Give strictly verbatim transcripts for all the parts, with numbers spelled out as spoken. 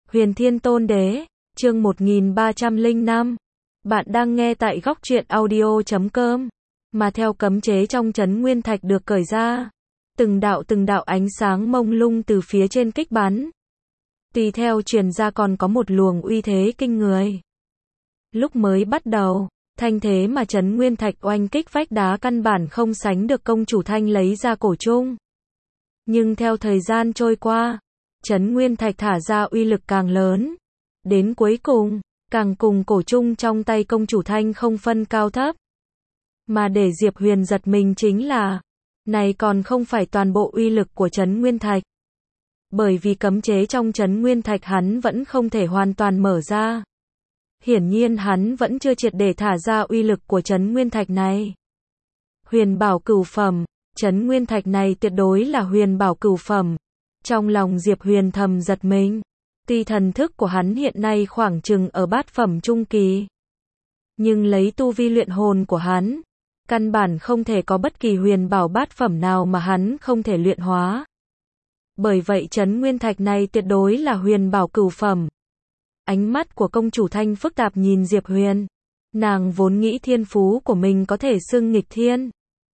Huyền Thiên Tôn Đế, chương một nghìn ba trăm lẻ năm. Bạn đang nghe tại góc truyện audio chấm com. Mà theo cấm chế trong trấn Nguyên Thạch được cởi ra, từng đạo từng đạo ánh sáng mông lung từ phía trên kích bắn. Tùy theo truyền ra còn có một luồng uy thế kinh người. Lúc mới bắt đầu, thanh thế mà trấn Nguyên Thạch oanh kích vách đá căn bản không sánh được công chủ Thanh lấy ra cổ trung. Nhưng theo thời gian trôi qua, trấn Nguyên Thạch thả ra uy lực càng lớn. Đến cuối cùng, càng cùng cổ trung trong tay công chủ Thanh không phân cao thấp. Mà để Diệp Huyền giật mình chính là, này còn không phải toàn bộ uy lực của trấn Nguyên Thạch. Bởi vì cấm chế trong trấn Nguyên Thạch hắn vẫn không thể hoàn toàn mở ra. Hiển nhiên hắn vẫn chưa triệt để thả ra uy lực của trấn Nguyên Thạch này. Huyền bảo cửu phẩm, trấn Nguyên Thạch này tuyệt đối là huyền bảo cửu phẩm. Trong lòng Diệp Huyền thầm giật mình. Tuy thần thức của hắn hiện nay khoảng chừng ở bát phẩm trung kỳ. Nhưng lấy tu vi luyện hồn của hắn, căn bản không thể có bất kỳ huyền bảo bát phẩm nào mà hắn không thể luyện hóa. Bởi vậy trấn Nguyên Thạch này tuyệt đối là huyền bảo cửu phẩm. Ánh mắt của công chủ Thanh phức tạp nhìn Diệp Huyền. Nàng vốn nghĩ thiên phú của mình có thể xưng nghịch thiên,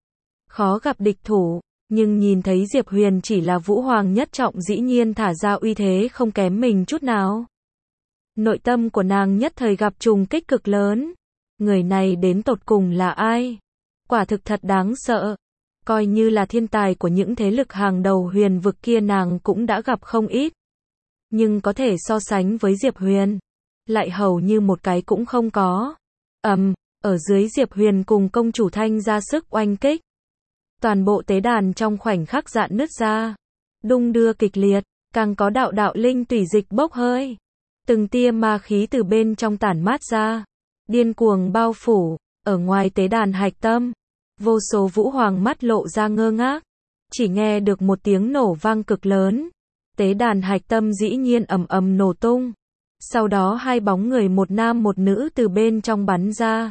khó gặp địch thủ, nhưng nhìn thấy Diệp Huyền chỉ là vũ hoàng nhất trọng dĩ nhiên thả ra uy thế không kém mình chút nào. Nội tâm của nàng nhất thời gặp trùng kích cực lớn. Người này đến tột cùng là ai? Quả thực thật đáng sợ. Coi như là thiên tài của những thế lực hàng đầu huyền vực kia nàng cũng đã gặp không ít. Nhưng có thể so sánh với Diệp Huyền, lại hầu như một cái cũng không có. Ầm, um, ở dưới Diệp Huyền cùng công chủ Thanh ra sức oanh kích. Toàn bộ tế đàn trong khoảnh khắc dạn nứt ra, đung đưa kịch liệt, càng có đạo đạo linh tủy dịch bốc hơi. Từng tia ma khí từ bên trong tản mát ra, điên cuồng bao phủ, ở ngoài tế đàn hạch tâm. Vô số vũ hoàng mắt lộ ra ngơ ngác, chỉ nghe được một tiếng nổ vang cực lớn. Tế đàn hạch tâm dĩ nhiên ầm ầm nổ tung. Sau đó hai bóng người một nam một nữ từ bên trong bắn ra.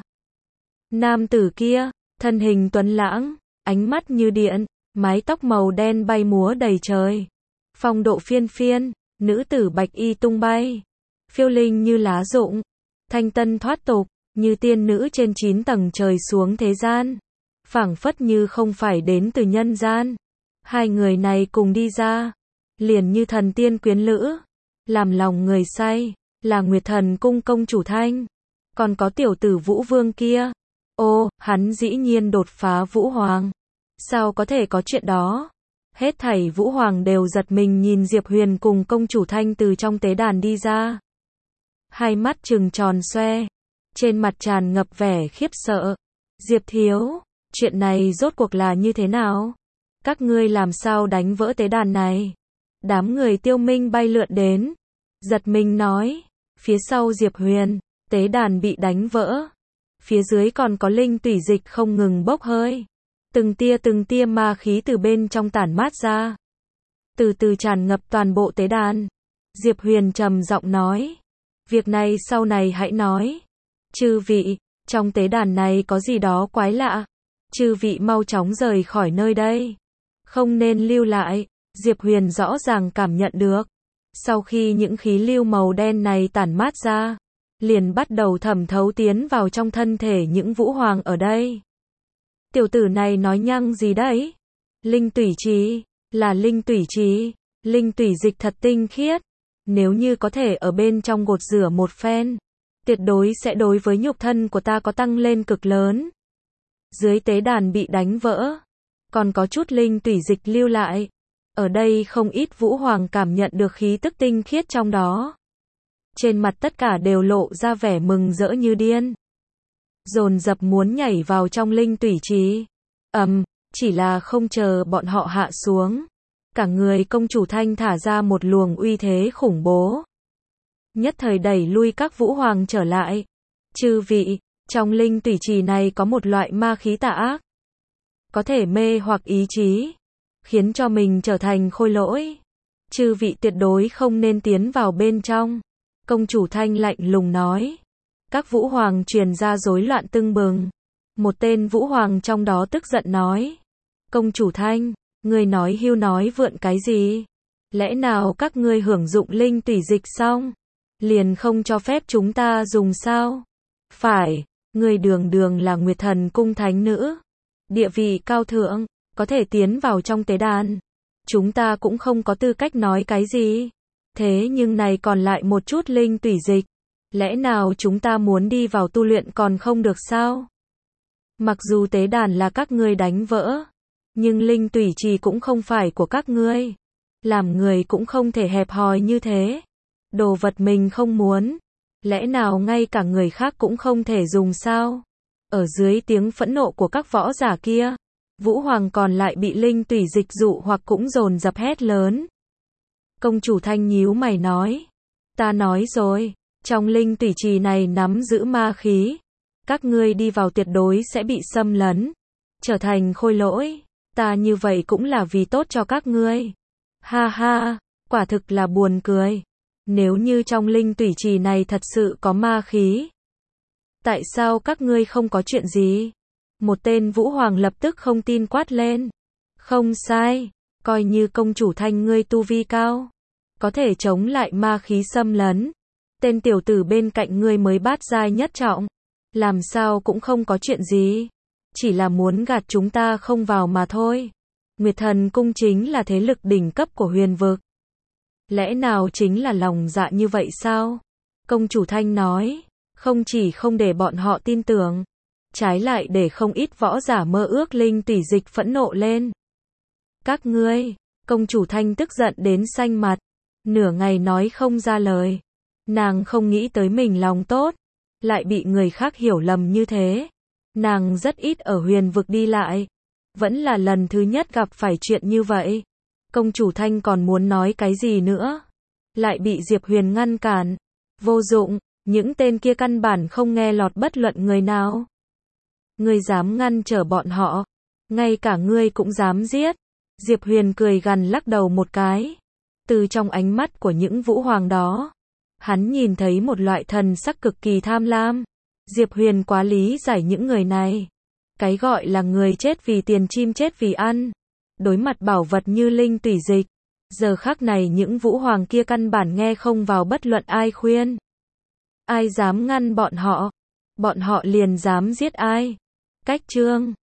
Nam tử kia, thân hình tuấn lãng, ánh mắt như điện, mái tóc màu đen bay múa đầy trời. Phong độ phiên phiên, nữ tử bạch y tung bay, phiêu linh như lá rụng, thanh tân thoát tục, như tiên nữ trên chín tầng trời xuống thế gian. Phảng phất như không phải đến từ nhân gian. Hai người này cùng đi ra, liền như thần tiên quyến lữ, làm lòng người say, là Nguyệt Thần cung công chủ Thanh. Còn có tiểu tử Vũ Vương kia. Ô, hắn dĩ nhiên đột phá Vũ Hoàng. Sao có thể có chuyện đó? Hết thảy Vũ Hoàng đều giật mình nhìn Diệp Huyền cùng công chủ Thanh từ trong tế đàn đi ra. Hai mắt trừng tròn xoe, trên mặt tràn ngập vẻ khiếp sợ. Diệp thiếu, chuyện này rốt cuộc là như thế nào? Các ngươi làm sao đánh vỡ tế đàn này? Đám người Tiêu Minh bay lượn đến, giật mình nói, phía sau Diệp Huyền, tế đàn bị đánh vỡ. Phía dưới còn có linh tủy dịch không ngừng bốc hơi. Từng tia từng tia ma khí từ bên trong tản mát ra, từ từ tràn ngập toàn bộ tế đàn. Diệp Huyền trầm giọng nói, việc này sau này hãy nói. Chư vị, trong tế đàn này có gì đó quái lạ. Chư vị mau chóng rời khỏi nơi đây, không nên lưu lại. Diệp Huyền rõ ràng cảm nhận được, sau khi những khí lưu màu đen này tản mát ra, liền bắt đầu thẩm thấu tiến vào trong thân thể những vũ hoàng ở đây. Tiểu tử này nói nhăng gì đấy? Linh tủy trì, là linh tủy trì, linh tủy dịch thật tinh khiết. Nếu như có thể ở bên trong gột rửa một phen, tuyệt đối sẽ đối với nhục thân của ta có tăng lên cực lớn. Dưới tế đàn bị đánh vỡ, còn có chút linh tủy dịch lưu lại. Ở đây không ít vũ hoàng cảm nhận được khí tức tinh khiết trong đó. Trên mặt tất cả đều lộ ra vẻ mừng rỡ như điên, dồn dập muốn nhảy vào trong linh tủy trì. Ầm, um, chỉ là không chờ bọn họ hạ xuống, cả người công chủ Thanh thả ra một luồng uy thế khủng bố, nhất thời đẩy lui các vũ hoàng trở lại. Chư vị, trong linh tủy trì này có một loại ma khí tà ác, có thể mê hoặc ý chí, khiến cho mình trở thành khôi lỗi. Chư vị tuyệt đối không nên tiến vào bên trong. Công chủ Thanh lạnh lùng nói. Các vũ hoàng truyền ra rối loạn tưng bừng. Một tên vũ hoàng trong đó tức giận nói, công chủ Thanh, ngươi nói hưu nói vượn cái gì? Lẽ nào các ngươi hưởng dụng linh tủy dịch xong, liền không cho phép chúng ta dùng sao? Phải, ngươi đường đường là Nguyệt Thần cung thánh nữ, địa vị cao thượng, có thể tiến vào trong tế đàn. Chúng ta cũng không có tư cách nói cái gì. Thế nhưng này còn lại một chút linh tủy dịch. Lẽ nào chúng ta muốn đi vào tu luyện còn không được sao? Mặc dù tế đàn là các ngươi đánh vỡ, nhưng linh tủy trì cũng không phải của các ngươi. Làm người cũng không thể hẹp hòi như thế. Đồ vật mình không muốn, lẽ nào ngay cả người khác cũng không thể dùng sao? Ở dưới tiếng phẫn nộ của các võ giả kia, Vũ Hoàng còn lại bị linh tủy dịch dụ hoặc cũng dồn dập hét lớn. Công chủ Thanh nhíu mày nói, ta nói rồi, trong linh tủy trì này nắm giữ ma khí, các ngươi đi vào tuyệt đối sẽ bị xâm lấn, trở thành khôi lỗi, ta như vậy cũng là vì tốt cho các ngươi. Ha ha, quả thực là buồn cười. Nếu như trong linh tủy trì này thật sự có ma khí, tại sao các ngươi không có chuyện gì? Một tên Vũ Hoàng lập tức không tin quát lên. Không sai, coi như công chủ Thanh ngươi tu vi cao, có thể chống lại ma khí xâm lấn. Tên tiểu tử bên cạnh ngươi mới bát giai nhất trọng, làm sao cũng không có chuyện gì, chỉ là muốn gạt chúng ta không vào mà thôi. Nguyệt Thần cung chính là thế lực đỉnh cấp của huyền vực. Lẽ nào chính là lòng dạ như vậy sao? Công chủ Thanh nói, không chỉ không để bọn họ tin tưởng, trái lại để không ít võ giả mơ ước linh tủy dịch phẫn nộ lên. Các ngươi, công chủ Thanh tức giận đến xanh mặt, nửa ngày nói không ra lời. Nàng không nghĩ tới mình lòng tốt, lại bị người khác hiểu lầm như thế. Nàng rất ít ở huyền vực đi lại, vẫn là lần thứ nhất gặp phải chuyện như vậy. Công chủ Thanh còn muốn nói cái gì nữa, lại bị Diệp Huyền ngăn cản. Vô dụng, những tên kia căn bản không nghe lọt bất luận người nào. Ngươi dám ngăn trở bọn họ, ngay cả ngươi cũng dám giết. Diệp Huyền cười gằn lắc đầu một cái. Từ trong ánh mắt của những Vũ Hoàng đó, hắn nhìn thấy một loại thần sắc cực kỳ tham lam. Diệp Huyền quá lý giải những người này. Cái gọi là người chết vì tiền chim chết vì ăn. Đối mặt bảo vật như linh tủy dịch, giờ khắc này những Vũ Hoàng kia căn bản nghe không vào bất luận ai khuyên. Ai dám ngăn bọn họ, bọn họ liền dám giết ai. Cách chương